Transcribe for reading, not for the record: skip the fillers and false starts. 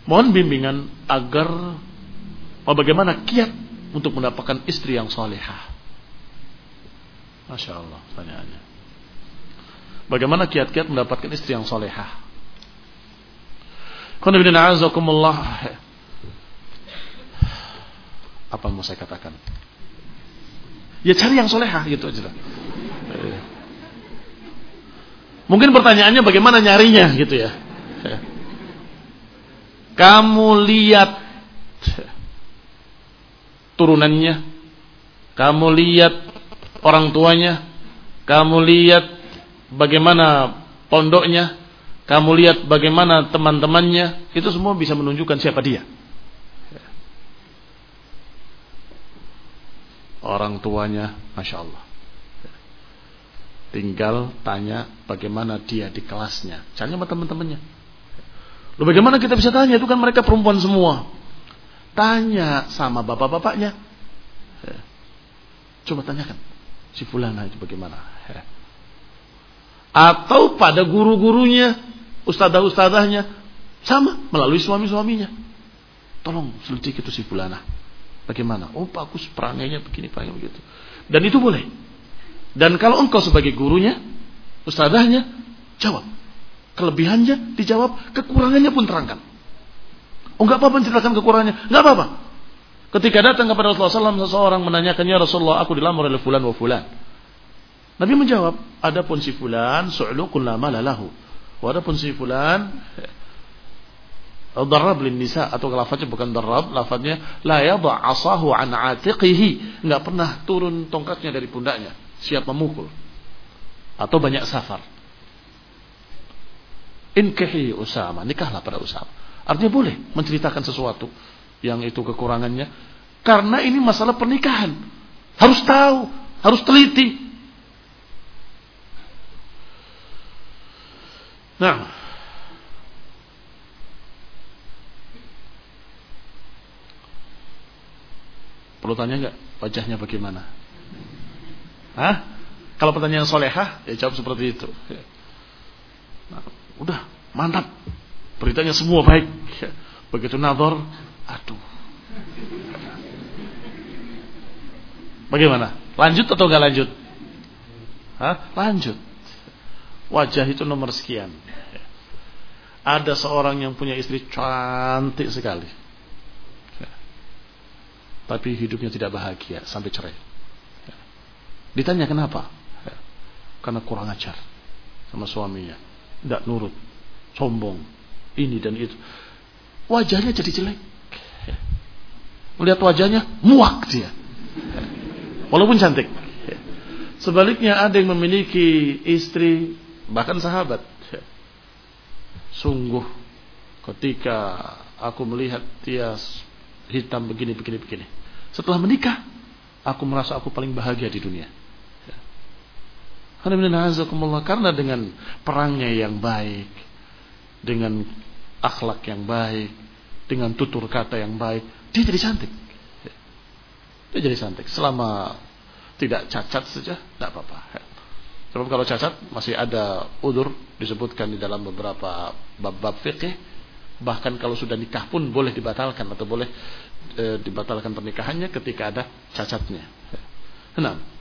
Mohon bimbingan agar bagaimana kiat untuk mendapatkan istri yang salihah. Masya Allah pertanyaannya. Bagaimana kiat-kiat mendapatkan istri yang salihah? Apa mau saya katakan? Ya cari yang salihah gitu aja. Mungkin pertanyaannya bagaimana nyarinya gitu ya. Kamu lihat turunannya, kamu lihat orang tuanya, kamu lihat bagaimana pondoknya, kamu lihat bagaimana teman-temannya, itu semua bisa menunjukkan siapa dia. Orang tuanya, Masya Allah. Tinggal tanya bagaimana dia di kelasnya, tanya sama teman-temannya. Loh bagaimana kita bisa tanya? Itu kan mereka perempuan semua. Tanya sama bapak-bapaknya. Coba tanyakan si fulana itu bagaimana. Atau pada guru-gurunya, ustadzah-ustadzahnya, sama melalui suami-suaminya. Tolong selidiki itu si fulana. Bagaimana? Oh bagus perangainya begini, perangainya begitu. Dan itu boleh. Dan kalau engkau sebagai gurunya, ustadzahnya, jawab. Kelebihannya dijawab, kekurangannya pun terangkan. Oh enggak apa-apa menceritakan kekurangannya, enggak apa-apa. Ketika datang kepada Rasulullah SAW, seseorang menanyakannya, Rasulullah aku dilamar oleh fulan wa fulan. Nabi menjawab, adapun si fulan su'luqun la mala lahu. Adapun si fulan darab lin nisa, atau lafaznya bukan darab, lafaznya la yadha asahu an atiqihi, enggak pernah turun tongkatnya dari pundaknya, siap memukul. Atau banyak safar. Inkihi Usama, nikahlah pada Usama. Artinya boleh menceritakan sesuatu yang itu kekurangannya, karena ini masalah pernikahan. Harus tahu, harus teliti. Nah, perlu tanya nggak wajahnya bagaimana? Hah? Kalau pertanyaan solehah, ya jawab seperti itu. Nah, udah mantap, beritanya semua baik. Begitu nazar, aduh, bagaimana? Lanjut atau nggak lanjut? Hah? Lanjut. Wajah itu nomor sekian. Ada seorang yang punya istri cantik sekali, tapi hidupnya tidak bahagia sampai cerai. Ditanya kenapa? Karena kurang ajar sama suaminya, tidak nurut, sombong, ini dan itu. Wajahnya jadi jelek. Melihat wajahnya muak dia, walaupun cantik. Sebaliknya ada yang memiliki istri, bahkan sahabat, sungguh ketika aku melihat dia hitam begini. Setelah menikah, aku merasa aku paling bahagia di dunia. Karena dengan perangnya yang baik, dengan akhlak yang baik, dengan tutur kata yang baik, dia jadi cantik. Dia jadi cantik. Selama tidak cacat saja, tidak apa-apa. Sebab kalau cacat masih ada udzur, disebutkan di dalam beberapa bab-bab fikih. Bahkan kalau sudah nikah pun boleh dibatalkan, atau boleh dibatalkan pernikahannya ketika ada cacatnya. Nah,